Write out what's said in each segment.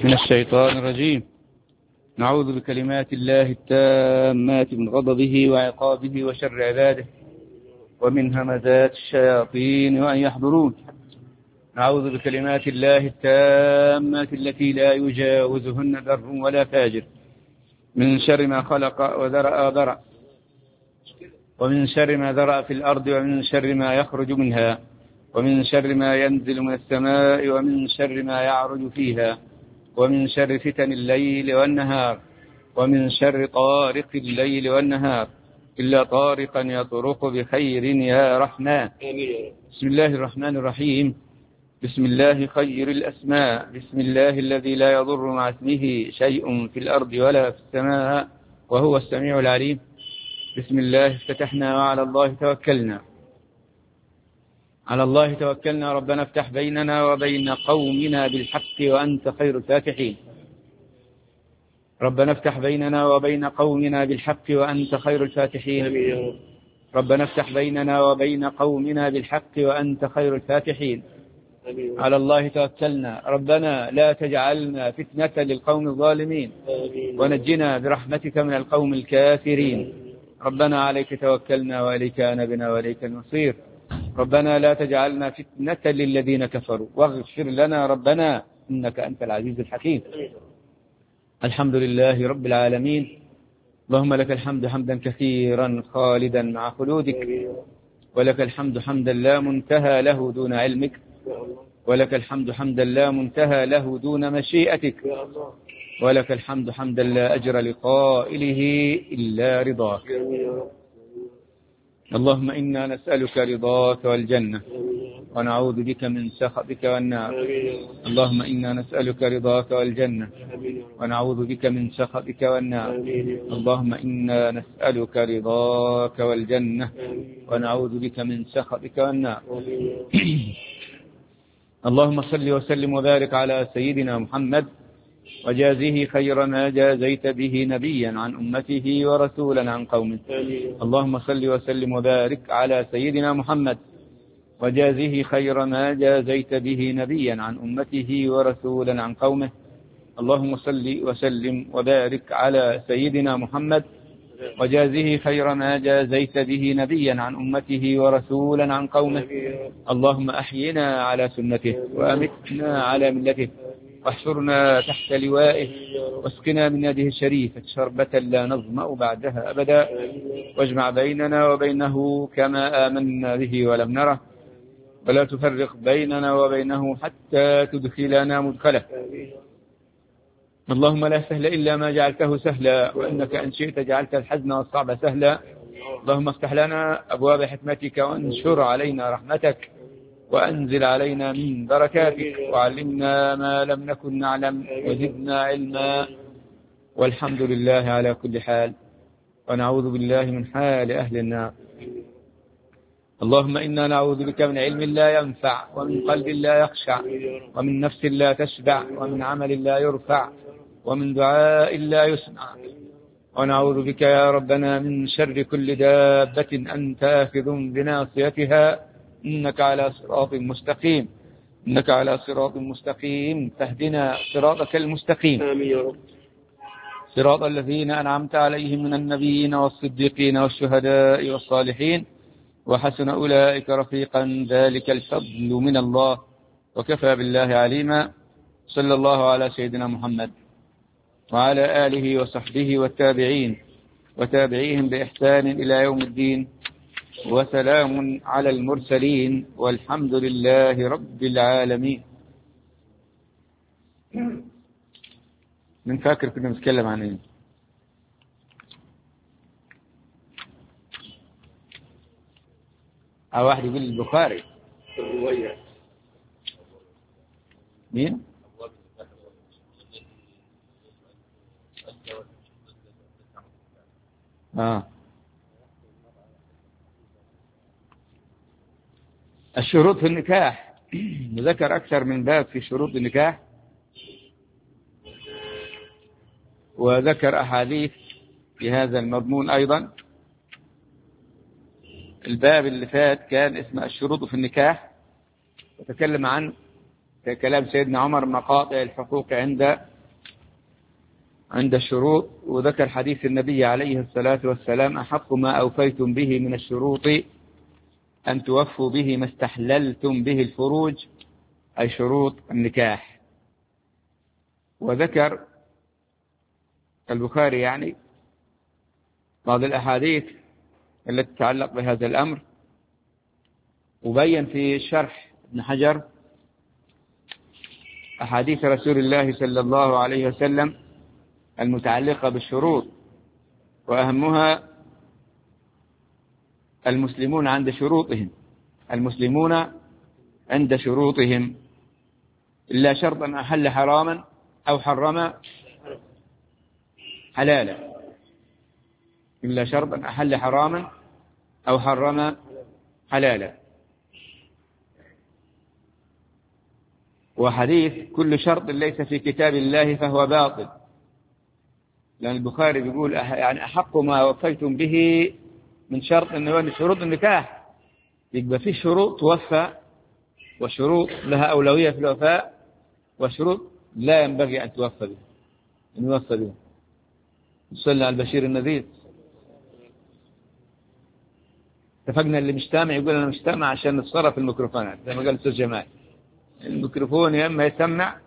من الشيطان الرجيم. نعوذ بكلمات الله التامات من غضبه وعقابه وشر عباده ومن همزات الشياطين وأن يحضرون. نعوذ بكلمات الله التامات التي لا يجاوزهن بر ولا فاجر من شر ما خلق وذرأ ومن شر ما ذرأ في الأرض ومن شر ما يخرج منها ومن شر ما ينزل من السماء ومن شر ما يعرج فيها ومن شر فتن الليل والنهار ومن شر طارق الليل والنهار إلا طارقا يطرق بخير يا رحمن. بسم الله الرحمن الرحيم. بسم الله خير الأسماء. بسم الله الذي لا يضر مع اسمه شيء في الأرض ولا في السماء وهو السميع العليم. بسم الله افتتحنا وعلى الله توكلنا. على الله توكلنا. ربنا افتح بيننا وبين قومنا بالحق وأنت خير الفاتحين. ربنا افتح بيننا وبين قومنا بالحق وأنت خير الفاتحين. ربنا افتح بيننا وبين قومنا بالحق وأنت خير الفاتحين. على الله توكلنا. ربنا لا تجعلنا فتنة للقوم الظالمين ونجنا برحمتك من القوم الكافرين. ربنا عليك توكلنا وإليك أنبنا وإليك المصير. ربنا لا تجعلنا فتنة للذين كفروا واغفر لنا ربنا إنك أنت العزيز الحكيم. الحمد لله رب العالمين. اللهم لك الحمد حمدا كثيرا خالدا مع خلودك، ولك الحمد حمدا لا منتهى له دون علمك، ولك الحمد حمدا لا منتهى له دون مشيئتك، ولك الحمد حمدا لا أجر لقائله إلا رضاك. اللهم إنا نسألك رضاك والجنة ونعوذ بك من سخطك والنار. اللهم إنا نسألك رضاك والجنة ونعوذ بك من سخطك والنار. اللهم إنا نسألك رضاك والجنة ونعوذ بك من سخطك والنار. اللهم صل وسلم وبارك على سيدنا محمد وجازه خير ما جازيت به نبيا عن أمته ورسولا عن قومه. اللهم صل وسلم وبارك على سيدنا محمد وجازه خير ما جازيت به نبيا عن أمته ورسولا عن قومه. اللهم صل وسلم وبارك على سيدنا محمد وجازه خير ما جازيت به نبيا عن أمته ورسولا عن قومه. اللهم أحينا على سنته وأمتنا على ملته واحشرنا تحت لوائه واسقنا من يده الشريفة شربة لا نظمأ بعدها أبدا، واجمع بيننا وبينه كما آمنا به ولم نره، ولا تفرق بيننا وبينه حتى تدخلنا مدخله. اللهم لا سهل إلا ما جعلته سهلا، وإنك إن شئت جعلت الحزن والصعب سهلا. اللهم افتح لنا أبواب حكمتك وانشر علينا رحمتك وأنزل علينا من بركاتك وعلمنا ما لم نكن نعلم وزدنا علما، والحمد لله على كل حال، ونعوذ بالله من حال أهل النار. اللهم إنا نعوذ بك من علم لا ينفع ومن قلب لا يخشع ومن نفس لا تشبع ومن عمل لا يرفع ومن دعاء لا يسمع. ونعوذ بك يا ربنا من شر كل دابة أنت آخذ بناصيتها إنك على صراط مستقيم. إنك على صراط مستقيم. فاهدنا صراطك المستقيم صراط الذين أنعمت عليهم من النبيين والصديقين والشهداء والصالحين وحسن أولئك رفيقا. ذلك الفضل من الله وكفى بالله عليما. صلى الله على سيدنا محمد وعلى آله وصحبه والتابعين وتابعيهم بإحسان إلى يوم الدين، وسلام على المرسلين والحمد لله رب العالمين. من فاكر كنا نتكلم عن ايه؟ واحد يقول البخاري. مين؟ الشروط في النكاح. ذكر أكثر من باب في شروط النكاح، وذكر أحاديث في هذا المضمون أيضا. الباب اللي فات كان اسمه الشروط في النكاح، وتكلم عن كلام سيدنا عمر مقاطع الحقوق عند عند الشروط، وذكر حديث النبي عليه الصلاة والسلام: أحق ما أوفيتم به من الشروط أن توفوا به ما استحللتم به الفروج، أي شروط النكاح. وذكر البخاري يعني بعض الأحاديث التي تتعلق بهذا الأمر، وبين في شرح ابن حجر أحاديث رسول الله صلى الله عليه وسلم المتعلقة بالشروط، وأهمها المسلمون عند شروطهم، المسلمون عند شروطهم إلا شرطا أحل حراما أو حرم حلالا، إلا شرطا أحل حراما أو حرم حلالا. وحديث: كل شرط ليس في كتاب الله فهو باطل، لأن البخاري بيقول يعني أحق ما وفيتم به من شرط من شروط النكاح، يبقى في شروط توفى وشروط لها أولوية في الوفاء وشروط لا ينبغي أن توفى بها، أن يوفى بها. صلى على البشير النذير. اتفقنا اللي مجتمع يقول أنا مجتمع عشان نتصرف الميكروفونات زي ما قال الأستاذ جمال، الميكروفون يا إما يسمع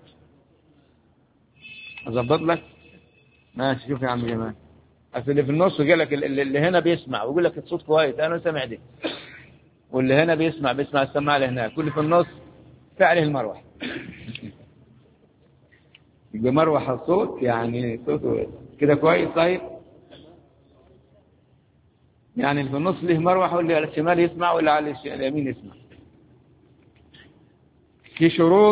أضبط لك ماشي. شوف يا عم جمال، أصل اللي في النص قال لك اللي هنا بيسمع ويقول لك الصوت كويس أنا سامع دي، واللي هنا بيسمع السماعة اللي هناك، واللي في النص في عليه المروحة. يبقى مروحة الصوت يعني صوته كده كويس. طيب يعني اللي في النص له مروحة، واللي على الشمال يسمع واللي على اليمين يسمع. في شروط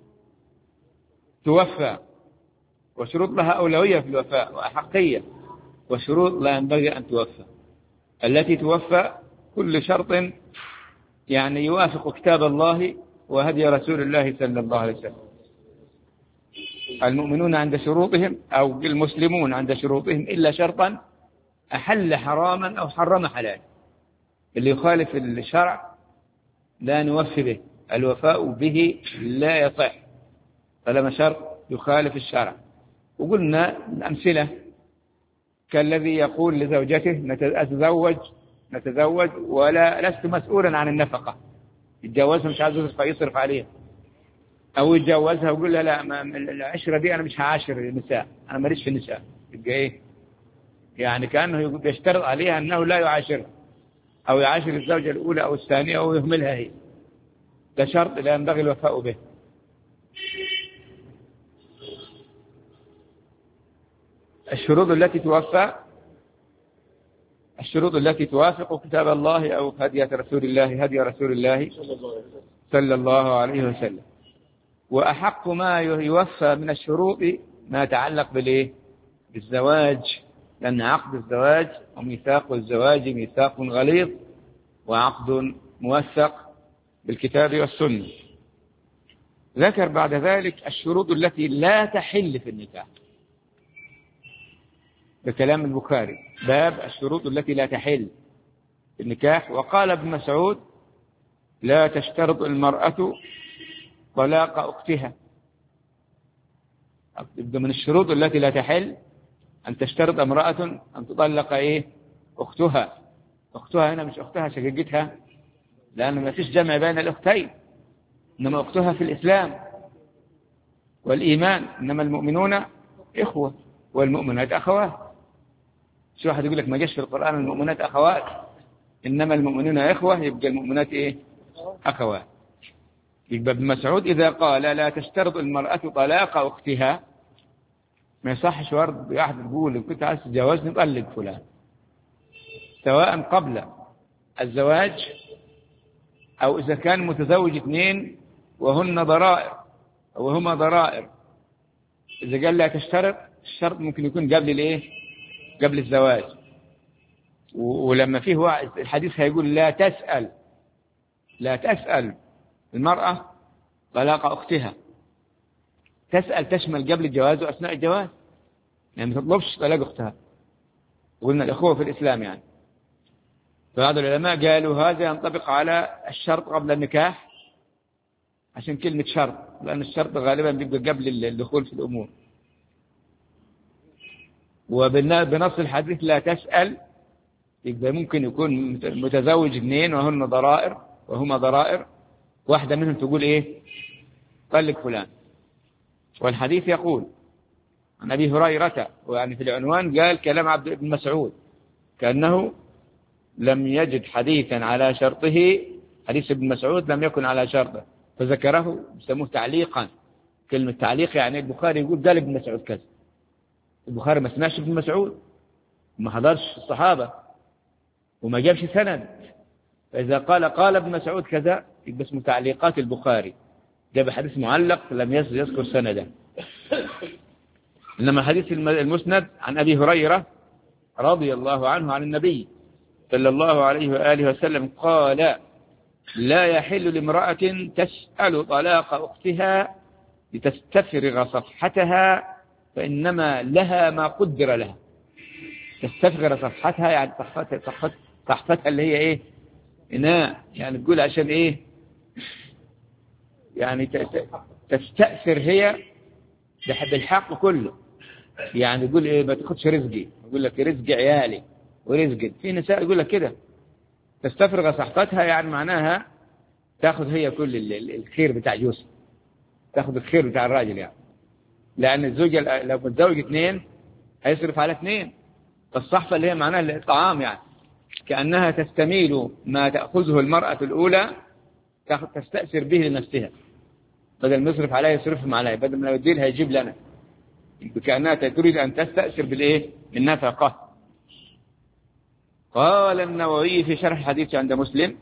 توفى وشروط لها أولوية في الوفاء وأحقية، وشروط لا ينبغي أن توفى. التي توفى كل شرط يعني يوافق كتاب الله وهدي رسول الله صلى الله عليه وسلم. المؤمنون عند شروطهم أو المسلمون عند شروطهم إلا شرطا أحل حراما أو حرم حلالا، اللي يخالف الشرع لا نوفي به، الوفاء به لا يصح طالما شرط يخالف الشرع. وقلنا الأمثلة كالذي يقول لزوجته نتزوج ولا لست مسؤولا عن النفقة، يتجوزها مش عايز يصرف عليها، أو يتجوزها ويقول لها لا العشرة دي أنا مش هعاشر النساء، أنا ماليش في النساء. يبقى إيه يعني؟ كأنه بيشترط عليها أنه لا يعاشرها أو يعاشر الزوجة الأولى أو الثانية أو يهملها هي. ده شرط لا ينبغي الوفاء به. الشروط التي توافق كتاب الله أو هدي رسول الله صلى الله عليه وسلم. وأحق ما يوفى من الشروط ما يتعلق بالزواج، لأن عقد الزواج وميثاق الزواج ميثاق غليظ وعقد موثق بالكتاب والسنة. ذكر بعد ذلك الشروط التي لا تحل في النكاح بكلام البخاري، باب الشروط التي لا تحل في النكاح. وقال ابن مسعود: لا تشترط المرأة طلاق أختها. يبقى من الشروط التي لا تحل أن تشترط امرأة أن تطلق أختها. أختها هنا مش أختها شقيقتها، لأن ما فيش جمع بين الأختين، إنما أختها في الإسلام والإيمان، إنما المؤمنون إخوة والمؤمنات أخوات. شو واحد يقول لك ما جاش في القرآن المؤمنات أخوات، إنما المؤمنون إخوة، يبقى المؤمنات أخوات. يبقى ابن مسعود إذا قال لا تشترط المرأة طلاق أختها، ما يصحش ورد واحد يقول إن كنت عايز تتجوزني طلق فلان، سواء قبل الزواج أو إذا كان متزوج اثنين وهما ضرائر. إذا قال لا تشترط، الشرط ممكن يكون قبل الزواج. ولما فيه الحديث هيقول لا تسأل المرأة طلاق أختها. تسأل تشمل قبل الجواز وأثناء الجواز، يعني ما تطلبش طلاق أختها. قلنا الأخوة في الإسلام يعني. فبعض العلماء قالوا هذا ينطبق على الشرط قبل النكاح، عشان كلمة شرط، لأن الشرط غالبا بيبقى قبل الدخول في الأمور. وبنص الحديث لا تسأل، يبقى ممكن يكون متزوج اثنين وهما ضرائر، واحدة منهم تقول إيه؟ طلق فلان. والحديث يقول عن أبي هريرة، ويعني في العنوان قال كلام عبد بن مسعود كأنه لم يجد حديثا على شرطه، حديث ابن مسعود لم يكن على شرطه فذكره، يسموه تعليقا. كلمة تعليق يعني البخاري يقول قال ابن مسعود كذا، البخاري ما سمعش ابن مسعود، ما حضرش الصحابة، وما جابش سند، فإذا قال ابن مسعود كذا يبقى اسمه تعليقات البخاري، جاب حديث معلق لم يذكر سندا. إنما حديث المسند عن أبي هريرة رضي الله عنه عن النبي صلى الله عليه وآله وسلم قال: لا يحل لامرأة تسأل طلاق أختها لتستفرغ صفحتها فإنما لها ما قدر لها. تستفرغ صفحتها يعني صفحتها اللي هي إيه؟ إناء، يعني تقول عشان إيه؟ يعني تستأثر هي بالحق كله، يعني يقول إيه؟ ما تاخدش رزقي، يقول لك رزق عيالي ورزق. في نساء يقول لك كده تستفرغ صحفتها، يعني معناها تاخذ هي كل الخير بتاع يوسف، تاخذ الخير بتاع الراجل يعني، لأن الزوجة لو متزوج اثنين هيصرف على اثنين. فالصحفة اللي هي معناها الطعام، يعني كأنها تستميل ما تأخذه المرأة الأولى تستأثر به لنفسها، بدل ما يصرف عليها يصرفهم عليها، بدل ما يدير هيجيب لنا، كأنها تريد أن تستأثر بالإيه؟ بالنفقة. قال النووي في شرح الحديث عند مسلم: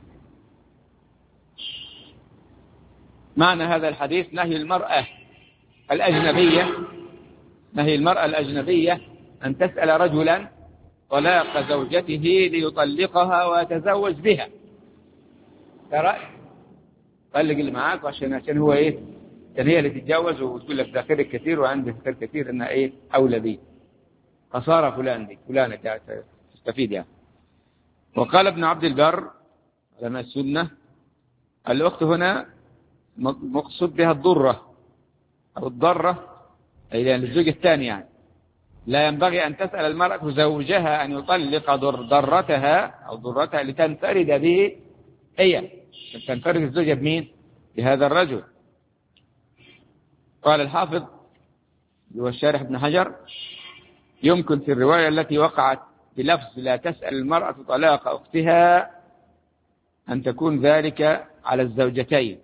معنى هذا الحديث نهي المرأة الأجنبية أن تسأل رجلا طلاق زوجته ليطلقها ويتزوج بها. ترى طلق اللي معاك عشان هو إيه؟ عشان هي اللي تتجوز وتقول لك ده خير كثير وعندي خير كثير، إنها إيه؟ أولى بي، خسارة فلانة تستفيد يعني. وقال ابن عبد البر علماء السنة: الأخت هنا مقصود بها الضرة أو الضرة، أي يعني الزوج الثاني، يعني لا ينبغي أن تسأل المرأة زوجها أن يطلق ضرتها أو ضرتها لتنفرد به هي، تنفرد الزوجة بمين؟ بهذا الرجل. قال الحافظ والشارح ابن حجر: يمكن في الرواية التي وقعت بلفظ لا تسأل المرأة طلاق أختها أن تكون ذلك على الزوجتين،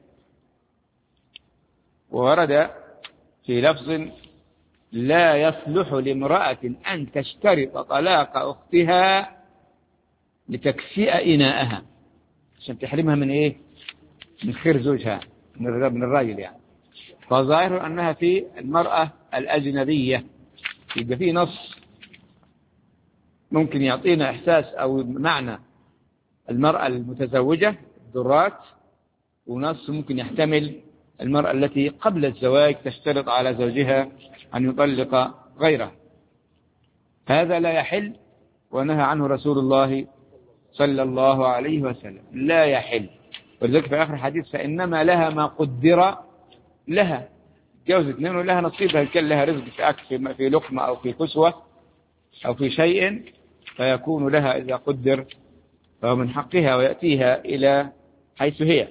وورد في لفظ لا يصلح لامرأة أن تشترط طلاق أختها لتكفئ إناءها، عشان تحرمها من إيه؟ من خير زوجها، من الراجل يعني. فظاهر أنها في المرأة الأجنبية، يبقى في نص ممكن يعطينا إحساس أو معنى المرأة المتزوجة الضرات، ونص ممكن يحتمل المرأة التي قبل الزواج تشترط على زوجها أن يطلق غيره. هذا لا يحل، ونهى عنه رسول الله صلى الله عليه وسلم، لا يحل. ولذلك في آخر الحديث: فإنما لها ما قدر لها، جوز اثنين ولها نصيبها، كان لها رزق في أكل، في لقمة أو في كسوة أو في شيء، فيكون لها إذا قدر، فهو من حقها ويأتيها إلى حيث هي.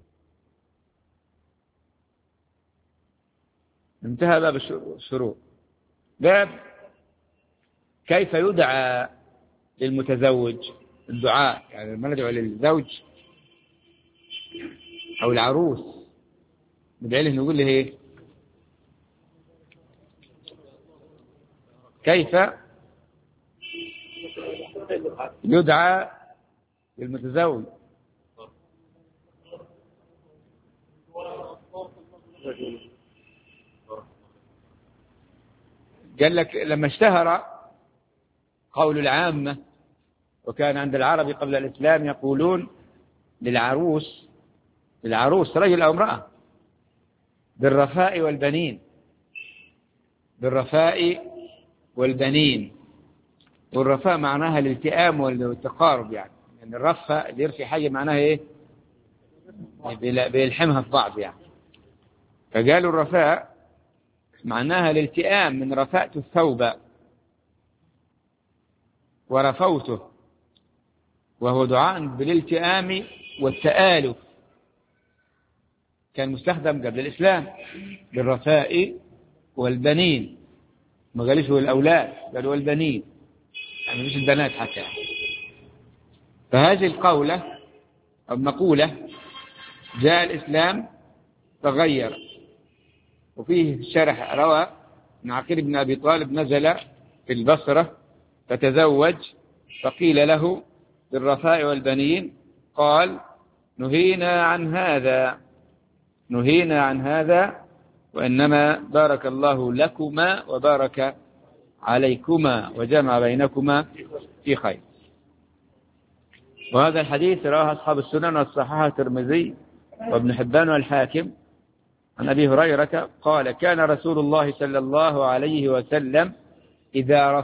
انتهى باب الشروط. باب كيف يدعى للمتزوج، الدعاء يعني لما ندعو للزوج أو العروس ندعي له نقول له إيه؟ كيف يدعى للمتزوج؟ قال لك لما اشتهر قول العامة، وكان عند العرب قبل الإسلام يقولون للعروس رجل أو امرأة بالرفاء والبنين، بالرفاء والبنين. والرفاء معناها الالتئام والتقارب، يعني الرفاء اللي يرفي حاجة معناها إيه؟ بيلحمها في بعض يعني. فقالوا الرفاء معناها الالتئام، من رفعت الثوب ورفوته، وهو دعاء بالالتئام والتآلف، كان مستخدم قبل الإسلام بالرفاء والبنين، ما قالوش الأولاد، قالوا البنين، يعني مش البنات حتى. فهذه القولة أو مقولة جاء الإسلام تغير. وفيه شرح روى أن عقيل بن أبي طالب نزل في البصرة فتزوج، فقيل له بالرفاء والبنين قال نهينا عن هذا وإنما بارك الله لكما وبارك عليكما وجمع بينكما في خير. وهذا الحديث رواه أصحاب السنن وصححه الترمذي وابن حبان والحاكم عن أبي هريرة قال كان رسول الله صلى الله عليه وسلم إذا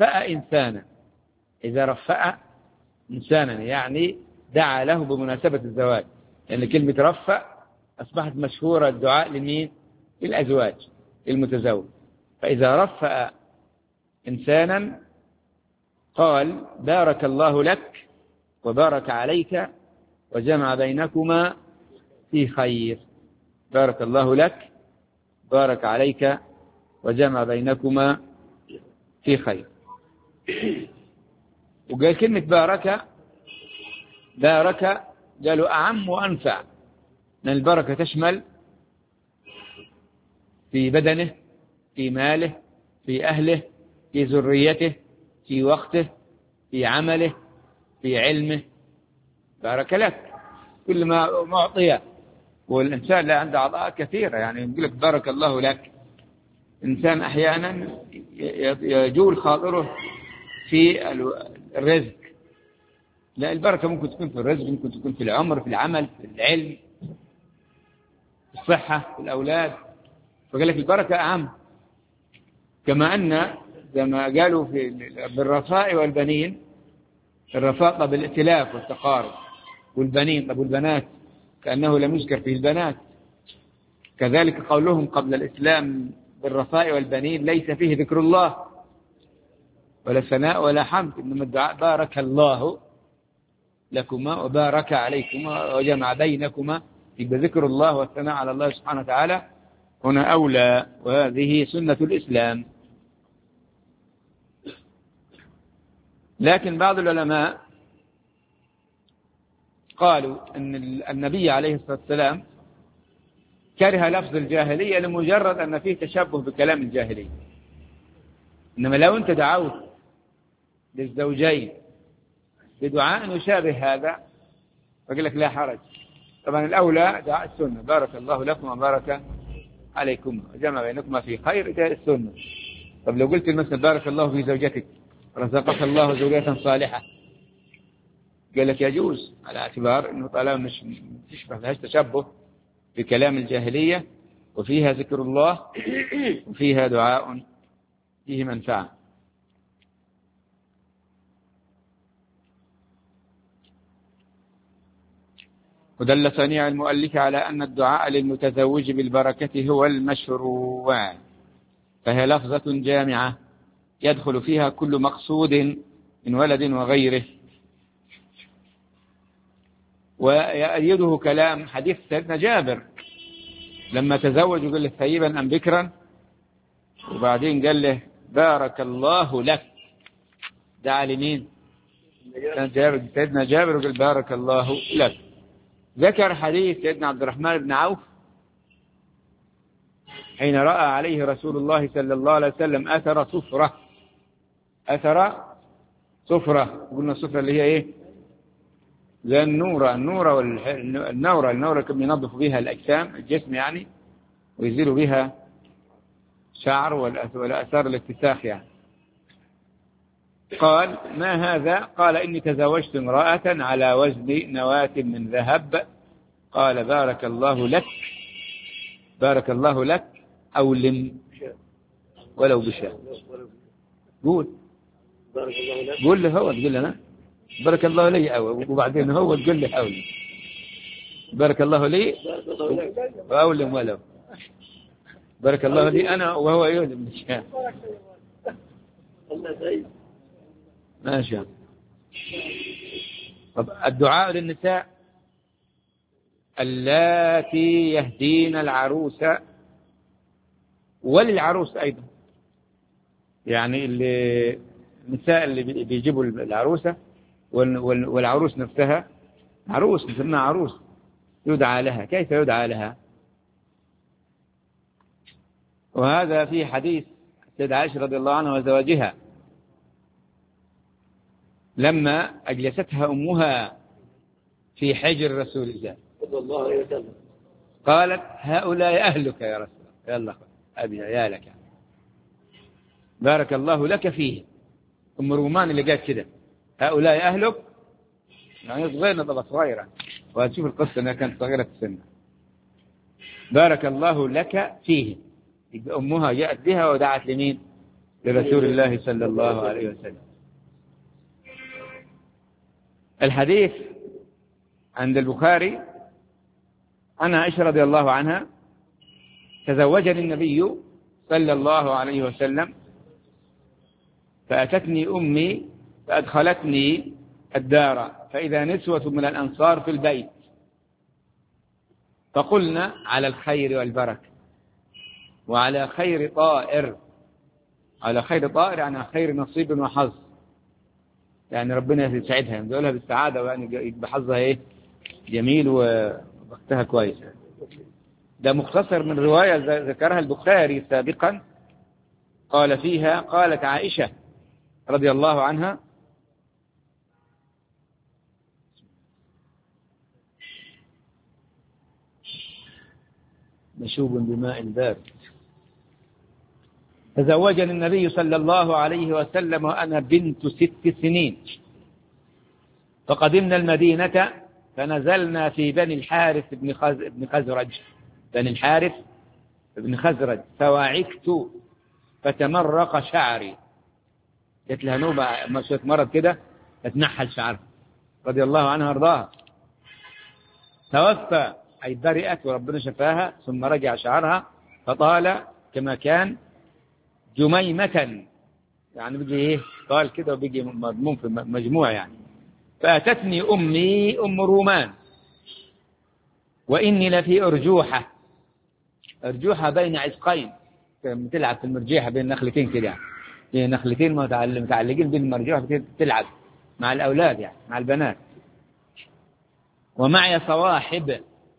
رفأ إنسانا يعني دعا له بمناسبة الزواج، يعني كلمة رفأ أصبحت مشهورة الدعاء لمين؟ للأزواج المتزوج. فإذا رفأ إنسانا قال بارك الله لك وبارك عليك وجمع بينكما في خير. بارك الله لك بارك عليك وجمع بينكما في خير. وقال كلمة بارك قالوا أعم وأنفع، لأن البركة تشمل في بدنه، في ماله، في أهله، في ذريته، في وقته، في عمله، في علمه. بارك لك كل ما معطيه، والإنسان لا عنده أعضاء كثيرة، يعني يقول لك بارك الله لك. إنسان أحيانا يجول خاطره في الرزق، لا البركة ممكن تكون في الرزق، ممكن تكون في العمر، في العمل، في العلم، في الصحة، في الأولاد. فقال لك البركة أعم. كما أن زي ما قالوا بالرفاء والبنين، الرفاء طب الائتلاف والتقارب، والبنين طب والبنات كأنه لم يذكر فيه البنات. كذلك قولهم قبل الإسلام بالرفاء والبنين ليس فيه ذكر الله ولا ثناء ولا حمد، إنما الدعاء بارك الله لكما وبارك عليكما وجمع بينكما، يبقى ذكر الله والثناء على الله سبحانه وتعالى هنا أولى، وهذه سنة الإسلام. لكن بعض العلماء قالوا أن النبي عليه الصلاة والسلام كره لفظ الجاهلية لمجرد أن فيه تشبه بكلام الجاهلية. إنما لو أنت دعوت للزوجين بدعاء يشابه هذا فقال لك لا حرج. طبعا الأولى دعاء السنة، بارك الله لكم وبارك عليكم وجمع بينكما في خير، ده السنة. طب لو قلت مثلا بارك الله في زوجتك رزقك الله زوجة صالحة، قال لك يجوز، على اعتبار أنه طالما مش تشبه لهاش تشبه بكلام الجاهلية، وفيها ذكر الله وفيها دعاء فيه منفعة. ودل صنيع المؤلف على أن الدعاء للمتزوج بالبركة هو المشروع، فهي لفظة جامعة يدخل فيها كل مقصود من ولد وغيره. ويأيده كلام حديث سيدنا جابر لما تزوج وقال له ثيبا أم بكرا، وبعدين قال له بارك الله لك، دعا لمين؟ سيدنا جابر وقال بارك الله لك. ذكر حديث سيدنا عبد الرحمن بن عوف حين رأى عليه رسول الله صلى الله عليه وسلم أثر صفرة. قلنا الصفرة اللي هي إيه؟ زي النورة كم ينظف بها الأجسام الجسم يعني، ويزيل بها شعر والأثار الاتساخ يعني. قال ما هذا؟ قال إني تزوجت امرأة على وزن نواة من ذهب. قال بارك الله لك أو لم ولو بشاء. قول له هو تقول لنا بارك الله لي وبعدين هو تقول له أولم. بارك الله لي وأولم ولو بارك الله لي أنا وهو يولم بشاء. ماشي. طب الدعاء للنساء اللاتي يهدين العروس وللعروس أيضا، يعني النساء اللي بيجيبوا العروسة والعروس نفسها، عروس نسميها عروس، يدعى لها. كيف يدعى لها؟ وهذا في حديث السيدة عائشة رضي الله عنها وزواجها لما أجلستها أمها في حجر رسول الله صلى الله عليه وسلم قالت هؤلاء أهلك يا رسول الله، يلا أبي عيالك يعني. بارك الله لك فيه. أم رومان اللي قالت كده هؤلاء أهلك، يعني صغيرة طبعا صغيرة، وهتشوف القصة أنها كانت صغيرة في السن. بارك الله لك فيه. أمها جاءت بها ودعت لمين؟ لرسول الله صلى الله عليه وسلم. الحديث عند البخاري عن عائشة رضي الله عنها تزوجني النبي صلى الله عليه وسلم فأتتني أمي فأدخلتني الدار فإذا نسوة من الأنصار في البيت فقلنا على الخير والبركة وعلى خير طائر. على خير طائر يعني خير نصيب وحظ، يعني ربنا يسعدها يمدولها بالسعادة، ويعني يبقى حظها ايه جميل ووقتها كويس. ده مختصر من رواية ذكرها البخاري سابقا، قال فيها قالت عائشة رضي الله عنها مشوب بماء بارد تزوجني النبي صلى الله عليه وسلم وأنا بنت 6 سنين، فقدمنا المدينة فنزلنا في بني الحارث بن خزرج، بني الحارث بن خزرج، فوعكت فتمرق شعري، جت لها نوبة مشيت مرض كده اتنحل شعرها رضي الله عنها وارضاها. توفى أي برئت وربنا شفاها، ثم رجع شعرها فطال كما كان جميمة، يعني بيجي ايه طال كده وبيجي مضمون في مجموعة يعني. فأتتني أمي أم رومان وإني لفي أرجوحة، أرجوحة بين عشقين، بتلعب في المرجيحة بين نخلتين كده، يعني نخلتين متعلقين بين المرجوحة بتلعب مع الأولاد يعني مع البنات. ومعي صواحب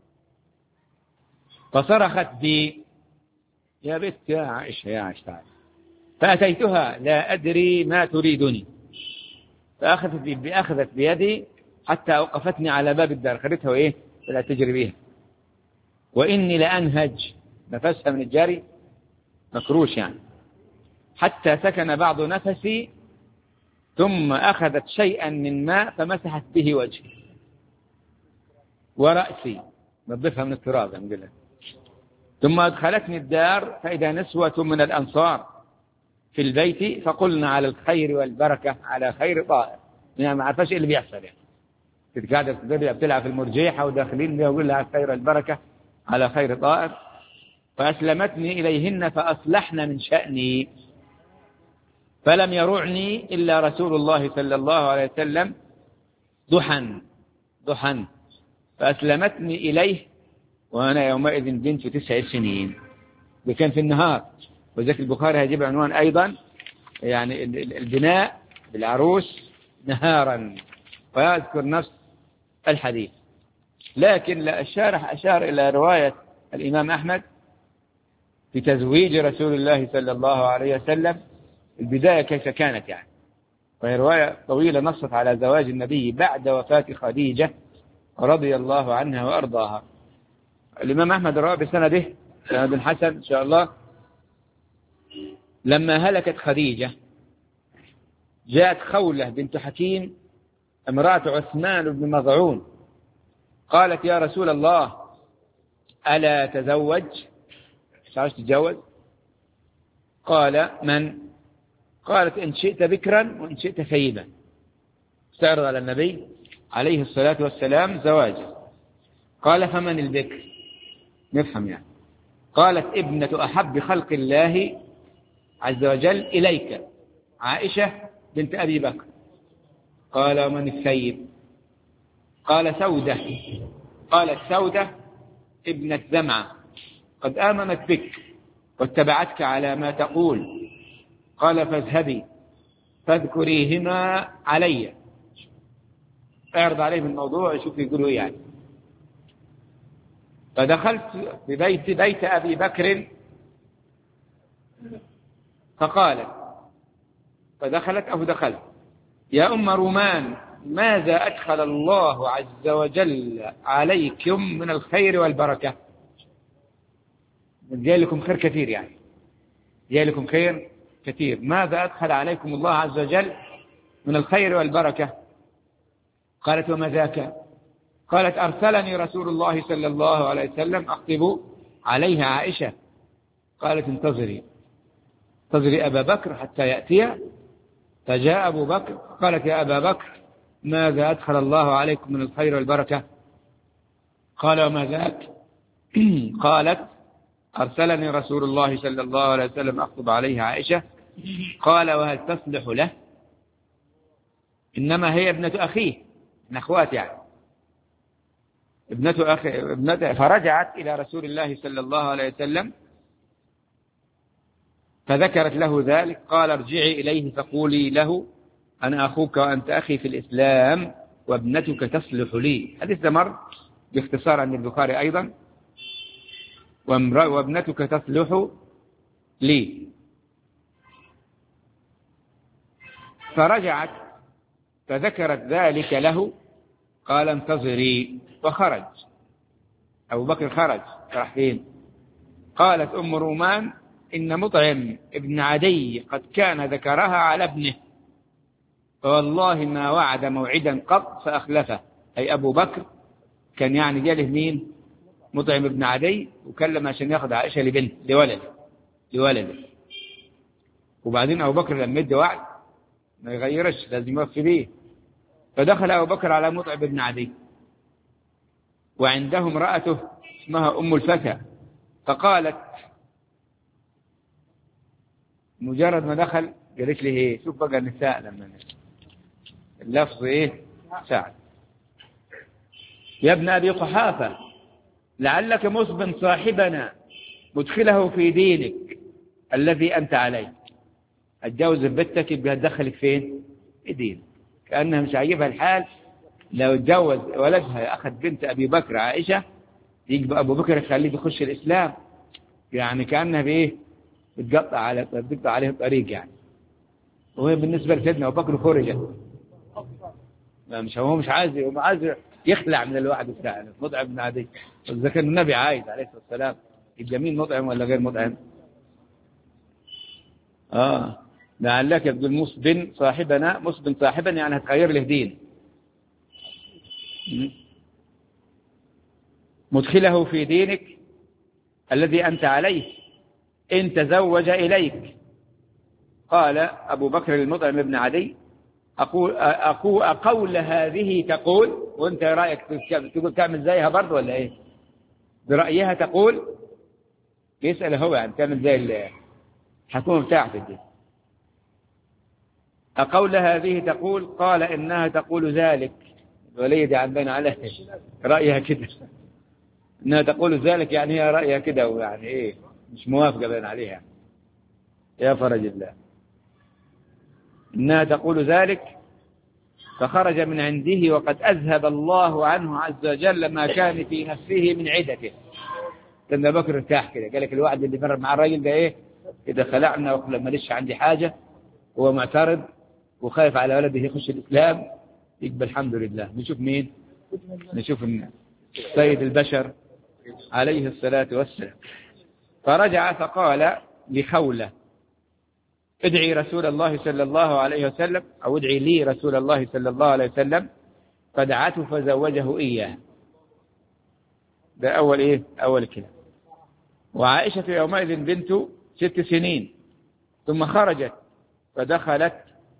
فصرخت بي يا بنت يا عائشة يا عائشة، فأتيتها لا أدري ما تريدني، فأخذت بيدي حتى أوقفتني على باب الدار، خدتها وإيه لا تجري بيها، وإني لأنهج نفسها من الجري مكروش يعني، حتى سكن بعض نفسي ثم أخذت شيئا من ماء فمسحت به وجهي ورأسي، نظفها من التراب يعني. ثم أدخلتني الدار فإذا نسوة من الأنصار في البيت فقلنا على الخير والبركة على خير طائر، يعني ما عرفش إيه اللي بيحصل يعني، كنت قاعدة بتلعب في المرجيحة وداخلين بها ويقول لها على خير البركة على خير طائر. فأسلمتني إليهن فأصلحن من شأني، فلم يرعني إلا رسول الله صلى الله عليه وسلم ضحى فأسلمتني إليه وأنا يومئذ بنت 9 سنين، وكان في النهار. وذلك البخاري هيجيب عنوان أيضا يعني البناء بالعروس نهارا، ويذكر نفس الحديث. لكن الشارح أشار إلى رواية الإمام أحمد في تزويج رسول الله صلى الله عليه وسلم البداية كيف كانت يعني، وهي رواية طويلة نصت على زواج النبي بعد وفاة خديجة رضي الله عنها وأرضاها. الإمام أحمد رواه بسنده سند حسن إن شاء الله. لما هلكت خديجة جاءت خولة بنت حكيم امرأة عثمان بن مظعون قالت يا رسول الله ألا تزوج؟ مش عايز تتجوز؟ قال من؟ قالت إن شئت بكرا وإن شئت ثيبا. استعرض على النبي عليه الصلاة والسلام زواجه. قال فمن البكر؟ نفهم يعني. قالت ابنة أحب خلق الله عز وجل إليك عائشة بنت أبي بكر قال ومن السيد؟ قال سودة. قالت سودة ابنة زمعة قد آمنت بك واتبعتك على ما تقول. قال فاذهبي فاذكريهما علي، اعرض عليهم الموضوع يشوف يقولوا ايه يعني. فدخلت ببيت أبي بكر فقالت، فدخلت أو دخلت: يا أم رومان، ماذا أدخل الله عز وجل عليكم من الخير والبركة؟ جاء لكم خير كثير يعني، جاء لكم خير كثير. ماذا أدخل عليكم الله عز وجل من الخير والبركة؟ قالت وما ذاك؟ قالت أرسلني رسول الله صلى الله عليه وسلم أخطب عليها عائشة. قالت انتظري أبا بكر حتى يأتي. فجاء أبو بكر قالت يا أبا بكر ماذا أدخل الله عليكم من الخير والبركة؟ قال وما ذاك؟ قالت أرسلني رسول الله صلى الله عليه وسلم أخطب عليها عائشة. قال وهل تصلح له؟ إنما هي ابنة أخيه، من أخوات يعني، ابنته. فرجعت إلى رسول الله صلى الله عليه وسلم فذكرت له ذلك. قال ارجعي إليه فقولي له أنا أخوك وأنت أخي في الإسلام وابنتك تصلح لي. حديث ده مر باختصار عن البخاري أيضا. وابنتك تصلح لي. فرجعت فذكرت ذلك له. قال انتظري، وخرج. أبو بكر خرج، راح فين؟ قالت أم رومان إن مطعم ابن عدي قد كان ذكرها على ابنه، فوالله ما وعد موعدا قط فأخلفه. أي أبو بكر كان يعني جاله مين؟ مطعم ابن عدي، وكلم عشان ياخذ عائشة لبنت لولده. وبعدين أبو بكر لما يدي وعد ما يغيرش، لازم يوفي به. فدخل أبو بكر على مطعم ابن عدي وعنده امرأته اسمها أم الفتى. فقالت مجرد ما دخل قالت لي ايه، شوف بقى النساء لما اللفظ ايه سعد: يا ابن أبي قحافة لعلك مصب صاحبنا مدخله في دينك الذي أنت عليه. اتجوز بنتك يبقى هتدخلك فين؟ في دينك. كأنها مش عاجبها الحال. لو اتجوز ولدها أخذ بنت أبي بكر عائشة يجب أبو بكر يخليه يخش الإسلام، يعني كأنها بإيه بتقطع عليه الطريق يعني. وهي بالنسبة لسيدنا أبو بكر خرجت، هو مش عايز يخلع من الواحد الثاني. مطعم بن عدي إذا كان النبي عايز عليه الصلاة والسلام يبقى مين مطعم ولا غير مطعم؟ لعلك يبدو المصبن صاحبا يعني هتغير له دين. مدخله في دينك الذي أنت عليه إن تزوج إليك. قال أبو بكر للمطعم بن عدي أقول هذه تقول، وانت رأيك تقول تعمل زيها برضه ولا ايه؟ برأيها تقول، يسأل هو يعني تعمل زي الحكومة بتاعتك دي. أقول هذه تقول؟ قال إنها تقول ذلك. الولية دي عندنا عليه رأيها كده، إنها تقول ذلك يعني هي رأيها كده، ويعني إيه مش موافقة بين عليها. يا فرج الله، إنها تقول ذلك. فخرج من عنده وقد أذهب الله عنه عز وجل ما كان في نفسه من عدته. كان أبو بكر ارتاح كده، قال لك الوعد اللي مر مع الراجل ده إيه؟ إذا خلعنا وما ليش عندي حاجة، هو معترض وخايف على ولده يخش الإسلام، يقبل الحمد لله. نشوف مين؟ نشوف سيد البشر عليه الصلاة والسلام. فرجع فقال لخولة ادعي رسول الله صلى الله عليه وسلم، أو ادعي لي رسول الله صلى الله عليه وسلم. فدعته فزوجه إياه. ده أول إيه؟ أول كلام. وعائشة يومئذ بنت 6 سنين. ثم خرجت فدخلت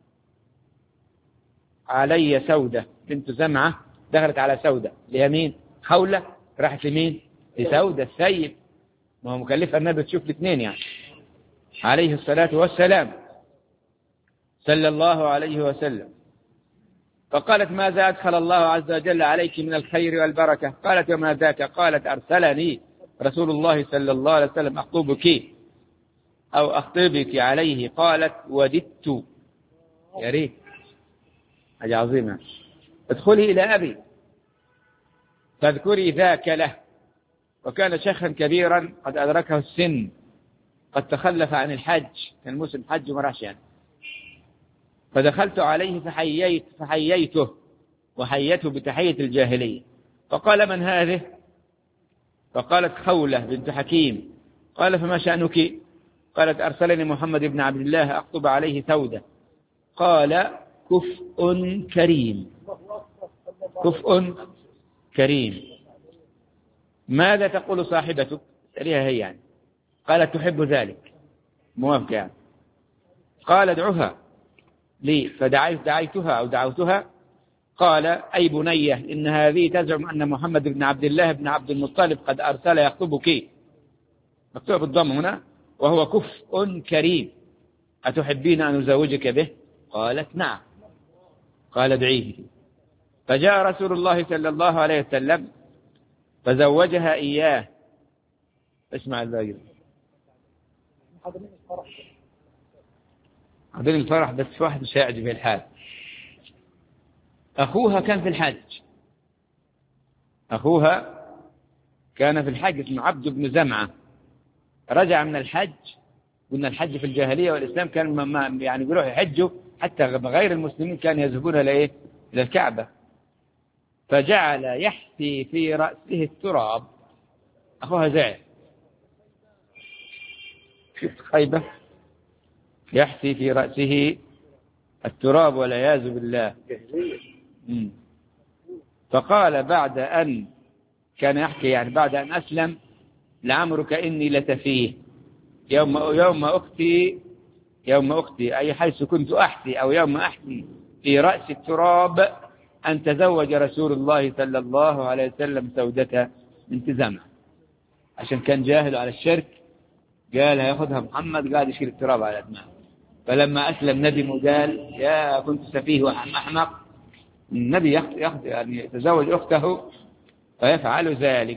علي سودة بنت زمعة. دخلت على سودة ليمين خولة، راحت لمين؟ لسودة السيد. ما هو مكلف النبي تشوف الاثنين يعني عليه الصلاة والسلام صلى الله عليه وسلم. فقالت ماذا أدخل الله عز وجل عليك من الخير والبركة؟ قالت وما ذاك؟ قالت أرسلني رسول الله صلى الله عليه وسلم أخطبك أو أخطبك عليه. قالت وددت، يا ريت، حاجة عظيمة، ادخلي إلى أبي فاذكري ذاك له، وكان شيخا كبيرا قد أدركه السن، قد تخلف عن الحج، كان موسم حج وما راحش يعني. فدخلت عليه فحييته وحيته بتحية الجاهلية. فقال من هذه؟ فقالت خولة بنت حكيم. قال فما شأنك؟ قالت أرسلني محمد بن عبد الله أخطب عليه سودة. قال كفء كريم، كفء كريم. ماذا تقول صاحبتك؟ سأليها هي يعني. قالت تحب ذلك، موافقة يعني. قال ادعوها لي، فدعيتها أو دعوتها. قال أي بنية إن هذه تزعم أن محمد بن عبد الله بن عبد المطلب قد أرسل يخطبك، مكتوب بالضم هنا، وهو كفء كريم، أتحبين أن أزوجك به؟ قالت نعم. قال ادعيه. فجاء رسول الله صلى الله عليه وسلم فزوجها إياه. اسمع الزوجة، حاضرين الفرح، بس واحد مش هيعجبه الحال. أخوها كان في الحج، أخوها كان في الحج اسمه عبد بن زمعة، رجع من الحج. قلنا الحج في الجاهلية والإسلام كان ما يعني بيروح يحجوا، حتى غير المسلمين كانوا يذهبون إلى الكعبة. فجعل يحثي في رأسه التراب. أخوها زعل، شفت خيبة، يحثي في رأسه التراب والعياذ بالله. فقال بعد أن كان يحكي يعني بعد أن أسلم لعمرك إني لتفيه يوم أختي أي حيث كنت أحثي أو يوم أحثي في رأس التراب أن تزوج رسول الله صلى الله عليه وسلم سودة بنت زمعة، عشان كان جاهل على الشرك، قال هياخذها محمد، قاعد يشيل التراب على دماغه. فلما أسلم ندم وقال يا كنت سفيه وأحمق، النبي يعني يتزوج أخته فيفعل ذلك.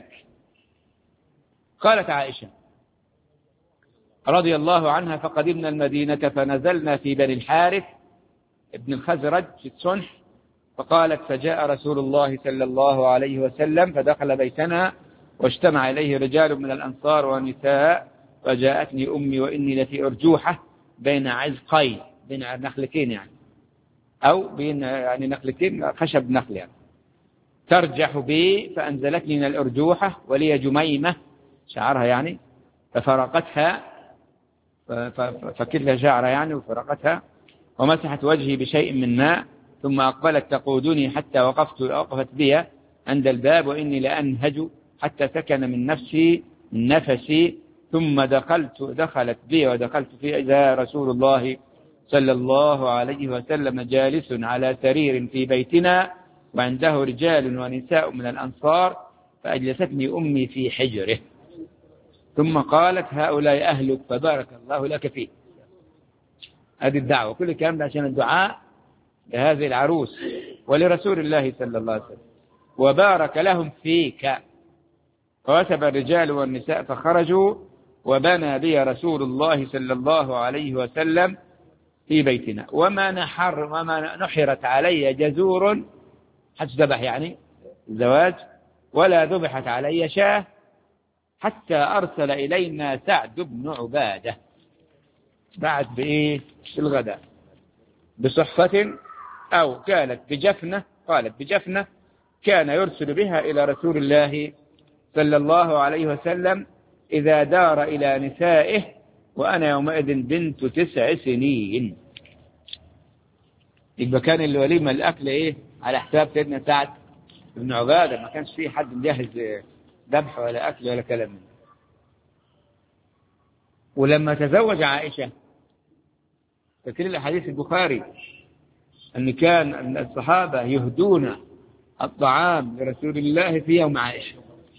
قالت عائشة رضي الله عنها فقدمنا المدينة فنزلنا في بني الحارث ابن الخزرج في الصنح. فقالت فجاء رسول الله صلى الله عليه وسلم فدخل بيتنا واجتمع إليه رجال من الأنصار ونساء، فجاءتني أمي وإني لفي أرجوحة بين عزقين، بين نخلتين يعني، أو بين يعني نخلتين، خشب نخل يعني، ترجح بي، فأنزلتني من الأرجوحة ولي جميمة شعرها يعني، ففرقتها، فكلها شعرها يعني وفرقتها، ومسحت وجهي بشيء من ماء، ثم أقبلت تقودني حتى وقفت بي عند الباب وإني لأنهج حتى سكن من نفسي، ثم دخلت بي ودخلت في إذا رسول الله صلى الله عليه وسلم جالس على سرير في بيتنا وعنده رجال ونساء من الأنصار، فأجلستني أمي في حجره، ثم قالت هؤلاء أهلك فبارك الله لك فيه. هذه الدعوة، كل الكلام ده عشان الدعاء لهذه العروس ولرسول الله صلى الله عليه وسلم. وبارك لهم فيك. فوثب الرجال والنساء فخرجوا، وبنى بي رسول الله صلى الله عليه وسلم في بيتنا، وما نحرت علي جزور، حتى ذبح يعني الزواج، ولا ذبحت علي شاة، حتى أرسل إلينا سعد بن عبادة بعد بإيه الغداء بصحفة، أو كانت بجفنة، قالت بجفنة كان يرسل بها إلى رسول الله صلى الله عليه وسلم إذا دار إلى نسائه، وأنا يومئذ بنت 9 سنين. يبقى كان الوليمة الأكل إيه على حساب سيدنا سعد بن عبادة، ما كانش فيه حد مجهز ذبح ولا أكل ولا كلام منه. ولما تزوج عائشة، فكل الحديث البخاري أن كان الصحابة يهدون الطعام لرسول الله في يوم عائشة،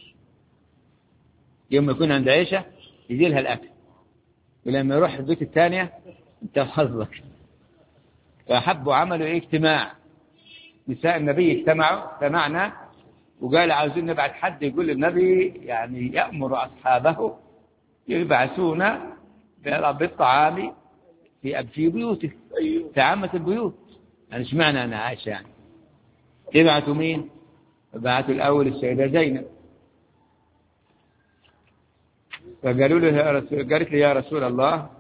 يوم يكون عند عائشة يجي لها الأكل، ولما يروح البيت الثانية انت وحظك. فأحبوا عملوا اجتماع نساء النبي اجتمعنا وقال عاوزين نبعث حد يقول للنبي يعني يأمر أصحابه يبعثون بالطعام في بيوته في عامة البيوت. يعني اشمعنى أنا عائشة يعني يبعثوا مين؟ بعثوا الأول السيدة زينب، فقالوا له قالت لي يا رسول الله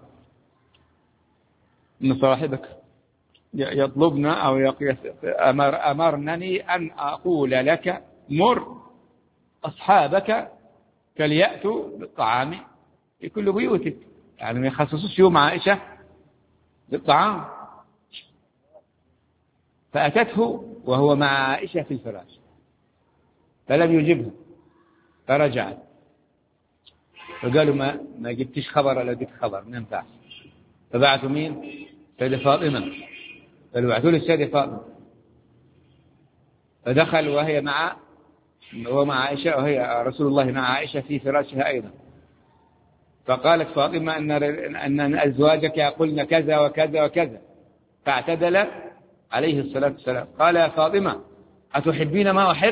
إن صاحبك يطلبنا أو أمرنني أن أقول لك مر أصحابك فليأتوا بالطعام في كل بيوتك، يعني ما يخصصوش يوم عائشة بالطعام. فأتته وهو مع عائشة في الفراش فلم يجبها فرجعت، فقالوا ما جبتش خبر ولا جبت خبر ما ينفعش. فبعثوا مين؟ سيدة فاطمة، قالوا بعثوا لي السيدة فاطمة. فدخل وهو مع عائشة وهي رسول الله مع عائشة في فراشها أيضا. فقالت فاطمة أن أزواجك يقولن كذا وكذا وكذا، فاعتدل عليه الصلاة والسلام قال يا فاطمة أتحبين ما أحب؟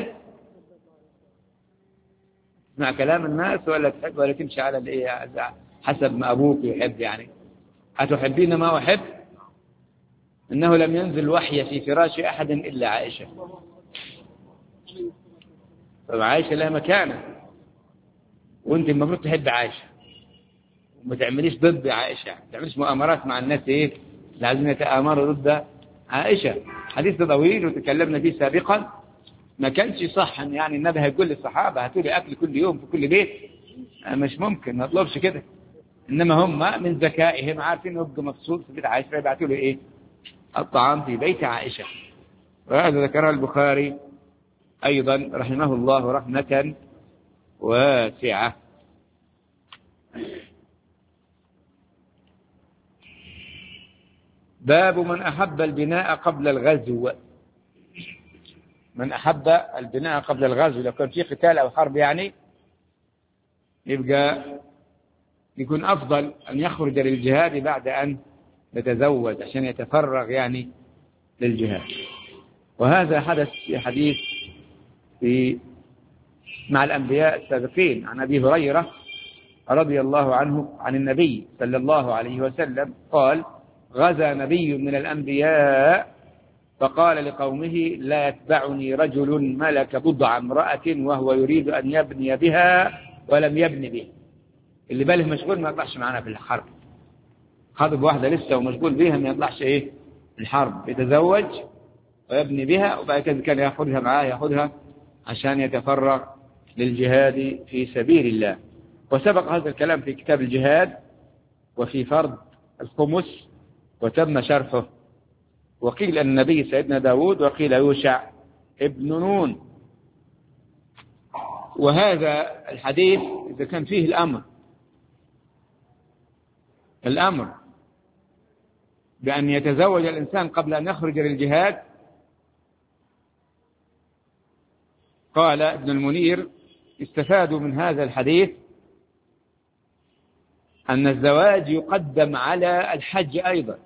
تسمع كلام الناس ولا تحب ولا تمشي على حسب ما أبوك يحب؟ يعني أتحبين ما أحب؟ إنه لم ينزل وحي في فراش أحد إلا عائشة. فعائشة لها مكانة، وأنت المفروض تحب عائشة وما تعمليش ضد عائشة، ما تعمليش مؤامرات مع الناس لازم يتآمروا ضد عائشة. حديث طويل وتكلمنا فيه سابقا. ما كانش صح أن يعني النبي هيقول للصحابة هاتوا لي أكل كل يوم في كل بيت، مش ممكن، ما طلبش كده. إنما هم من ذكائهم عارفين يبقى مبسوط في بيت عائشة فيبعثوا له الطعام في بيت عائشة. وهذا ذكره البخاري أيضا رحمه الله رحمة واسعة. باب من أحب البناء قبل الغزو. من أحب البناء قبل الغزو، لو كان في قتال أو حرب يعني يكون أفضل أن يخرج للجهاد بعد أن يتزوج عشان يتفرغ يعني للجهاد. وهذا حدث في حديث مع الأنبياء السابقين عن أبي هريرة رضي الله عنه عن النبي صلى الله عليه وسلم قال غزا نبي من الأنبياء فقال لقومه لا يتبعني رجل ملك بضع امرأة وهو يريد أن يبني بها ولم يبني به. اللي باله مشغول ما يطلعش معنا في الحرب، خاطب واحدة لسه ومشغول بها ما يطلعش الحرب، يتزوج ويبني بها وبعد كده كان يأخذها معاه يأخذها عشان يتفرغ للجهاد في سبيل الله. وسبق هذا الكلام في كتاب الجهاد وفي فرض الخمس وتم شرحه. وقيل أن النبي سيدنا داود وقيل يوشع ابن نون. وهذا الحديث إذا كان فيه الأمر بأن يتزوج الإنسان قبل أن يخرج للجهاد، قال ابن المنير استفادوا من هذا الحديث أن الزواج يقدم على الحج أيضا.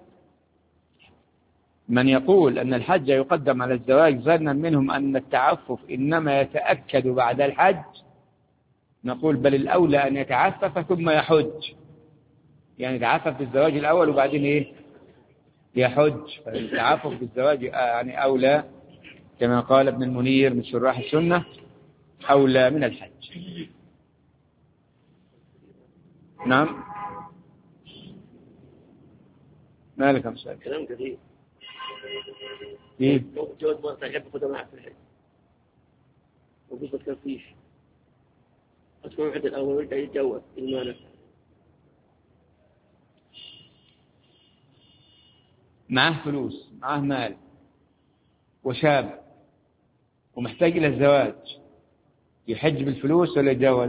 من يقول أن الحج يقدم على الزواج ظنا منهم أن التعفف إنما يتأكد بعد الحج، نقول بل الأولى أن يتعفف ثم يحج، يعني يتعفف بالزواج الأول وبعدين يحج. فالتعفف بالزواج يعني أولى كما قال ابن المنير من شراح السنة أولى من الحج. نعم مالك أمساك كلام كثير. إيه جوز ما تحب خذ معك في الحج وقصة تفتيش أتكون عند الأول ويرجع يتجوز إيمانك. معه فلوس معه مال وشاب ومحتاج إلى الزواج، يحج بالفلوس ولا يتجوز؟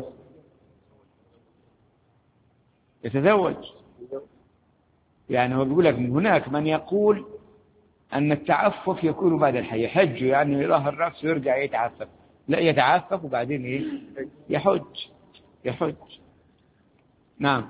يتزوج. يعني هو بيقول لك هناك من يقول أن التعفف يكون بعد الحج، يحج يعني يظهر نفسه ويرجع يتعفف، لا يتعفف وبعدين يحج. نعم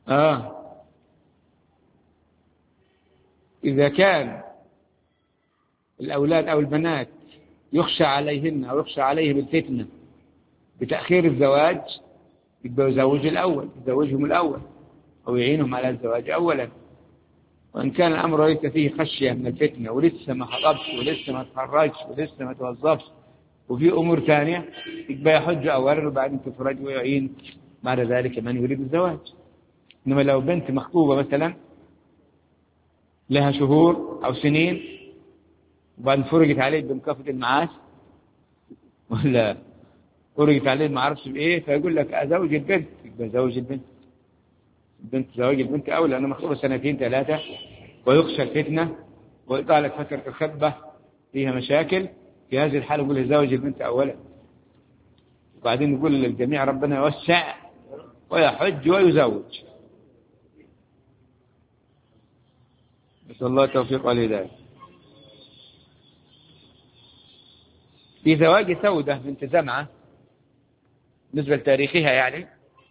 إذا كان الأولاد أو البنات يخشى عليهن أو يخشى عليهم الفتنة بتأخير الزواج، يبقى يزوجهم الأول أو يعينهم على الزواج أولا. وإن كان الأمر ليس فيه خشية من الفتنة ولسه ما خطبش ولسه ما تخرجش ولسه ما توظفش وفي أمور ثانية، يبقى يحج أولا وبعدين تفرج ويعين بعد ذلك من يريد الزواج. إنما لو بنت مخطوبة مثلا لها شهور أو سنين وبعدين فرجت عليه بمكافأة المعاش ولا فرجت عليه ما عرفش بإيه، فيقول لك أزوج البنت، يبقى زوج البنت. زواج البنت أولى، لأنه مخطوبة 2-3 ويخشى الفتنة وإطالة فترة الخطبة فيها مشاكل. في هذه الحالة يقول يزوج البنت أولا، وبعدين يقول للجميع ربنا يوسع ويحج ويزوج. نسأل الله التوفيق والهداية. في زواج سودة بنت زمعة بالنسبة لتاريخها يعني،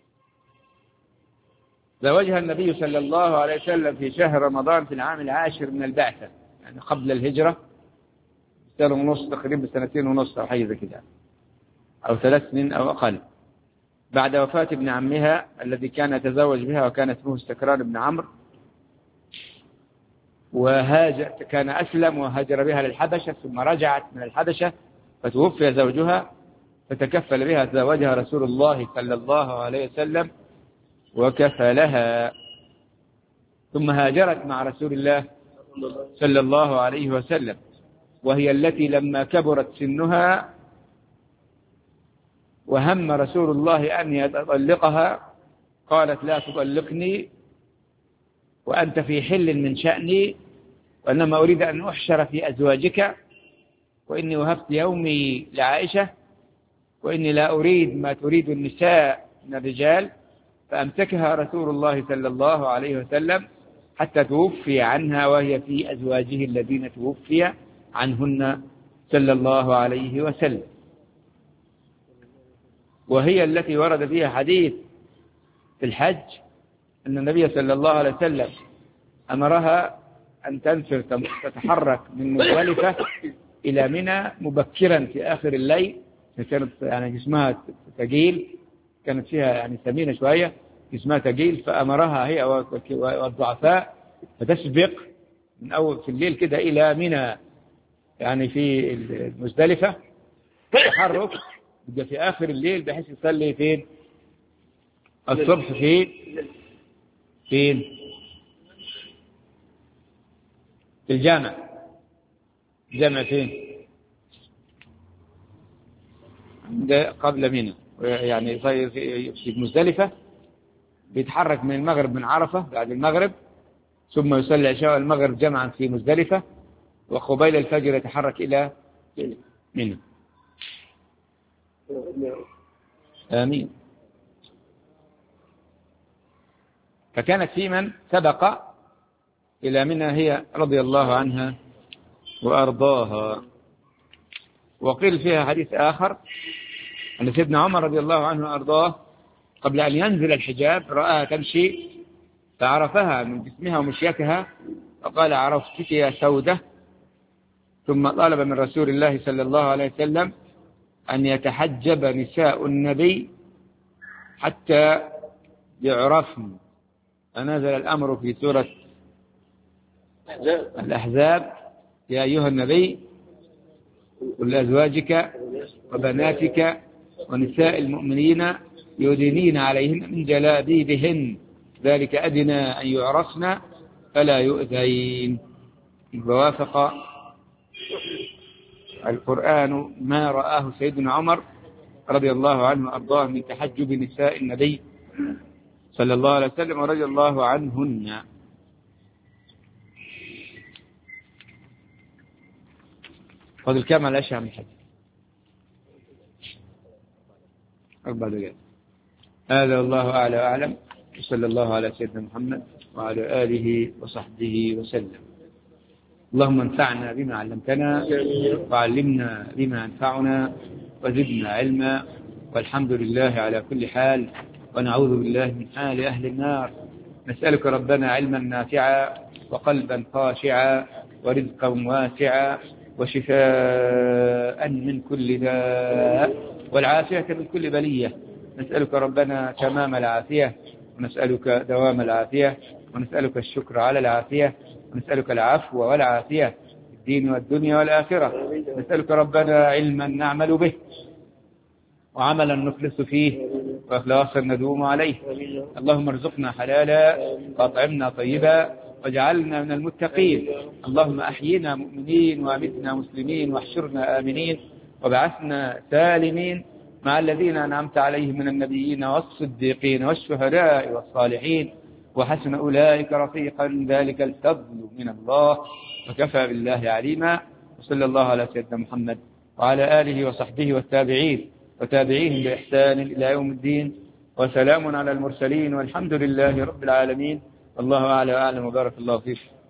زوجها النبي صلى الله عليه وسلم في شهر رمضان في العام 10 من البعثة، يعني قبل الهجرة 2.5 تقريبا، 2.5 أو حاجة زي كده، أو 3 سنين أو أقل، بعد وفاة ابن عمها الذي كان يتزوج بها وكان اسمه استكرار بن عمرو. كان أسلم وهاجر بها للحبشة، ثم رجعت من الحبشة فتوفي زوجها فتكفل بها، تزوجها رسول الله صلى الله عليه وسلم وكفلها، ثم هاجرت مع رسول الله صلى الله عليه وسلم، وهي التي لما كبرت سنها وهم رسول الله أن يطلقها قالت لا تطلقني وأنت في حل من شأني، وإنما أريد أن أحشر في أزواجك، وإني وهبت يومي لعائشة، وإني لا أريد ما تريد النساء من الرجال. فأمسكها رسول الله صلى الله عليه وسلم حتى توفي عنها وهي في أزواجه الذين توفي عنهن صلى الله عليه وسلم. وهي التي ورد فيها حديث في الحج أن النبي صلى الله عليه وسلم أمرها أن تنفر تتحرك من مزدلفة إلى منى مبكرا في آخر الليل، كانت يعني جسمها ثقيل، كانت فيها يعني سمينة شوية، جسمها ثقيل، فأمرها هي والضعفاء فتسبق من أول في الليل كده إلى منى، يعني في المزدلفة تحرك يبقى في آخر الليل بحيث يصلي فين الصبح فين في الجامع فين قبل منى، يعني في مزدلفة بيتحرك من المغرب من عرفة بعد المغرب، ثم يصلي عشاء المغرب جمعا في مزدلفة، وقبيل الفجر يتحرك إلى منى. آمين. فكانت في من سبق إلى منى هي رضي الله عنها وأرضاها. وقيل فيها حديث آخر أن سيدنا عمر رضي الله عنه وأرضاه قبل أن ينزل الحجاب رآها تمشي فعرفها من جسمها ومشيتها فقال عرفتك يا سودة، ثم طلب من رسول الله صلى الله عليه وسلم أن يتحجب نساء النبي حتى يعرفن، فنزل الأمر في سورة الأحزاب يا أيها النبي قل لأزواجك وبناتك ونساء المؤمنين يدنين عليهن من جلابيبهن ذلك أدنى أن يعرفن فلا يؤذين. ووافق القرآن ما رآه سيدنا عمر رضي الله عنه وأرضاه من تحجب نساء النبي صلى الله عليه وسلم ورضي الله عنهن. فضل كام على أشياء من الحج 4 دقائق. هذا والله أعلى وأعلم، وصلى الله على سيدنا محمد وعلى آله وصحبه وسلم. اللهم انفعنا بما علمتنا وعلمنا بما ينفعنا وزدنا علما، والحمد لله على كل حال، ونعوذ بالله من حال أهل النار. نسألك ربنا علما نافعا وقلبا خاشعا ورزقا واسعا وشفاء من كل داء والعافية من كل بلية. نسألك ربنا تمام العافية، ونسألك دوام العافية، ونسألك الشكر على العافية، ونسألك العفو والعافية في الدين والدنيا والآخرة. نسألك ربنا علما نعمل به، وعملا نخلص فيه، وإخلاصا ندوم عليه. اللهم ارزقنا حلالا وأطعمنا طيبا واجعلنا من المتقين. اللهم أحينا مؤمنين وأمتنا مسلمين واحشرنا آمنين وابعثنا سالمين مع الذين أنعمت عليهم من النبيين والصديقين والشهداء والصالحين وحسن أولئك رفيقا. ذلك الفضل من الله وكفى بالله عليما. وصلى الله على سيدنا محمد وعلى آله وصحبه والتابعين وتابعيهم بإحسان إلى يوم الدين. وسلام على المرسلين والحمد لله رب العالمين. والله أعلى وأعلم وبارك الله فيك.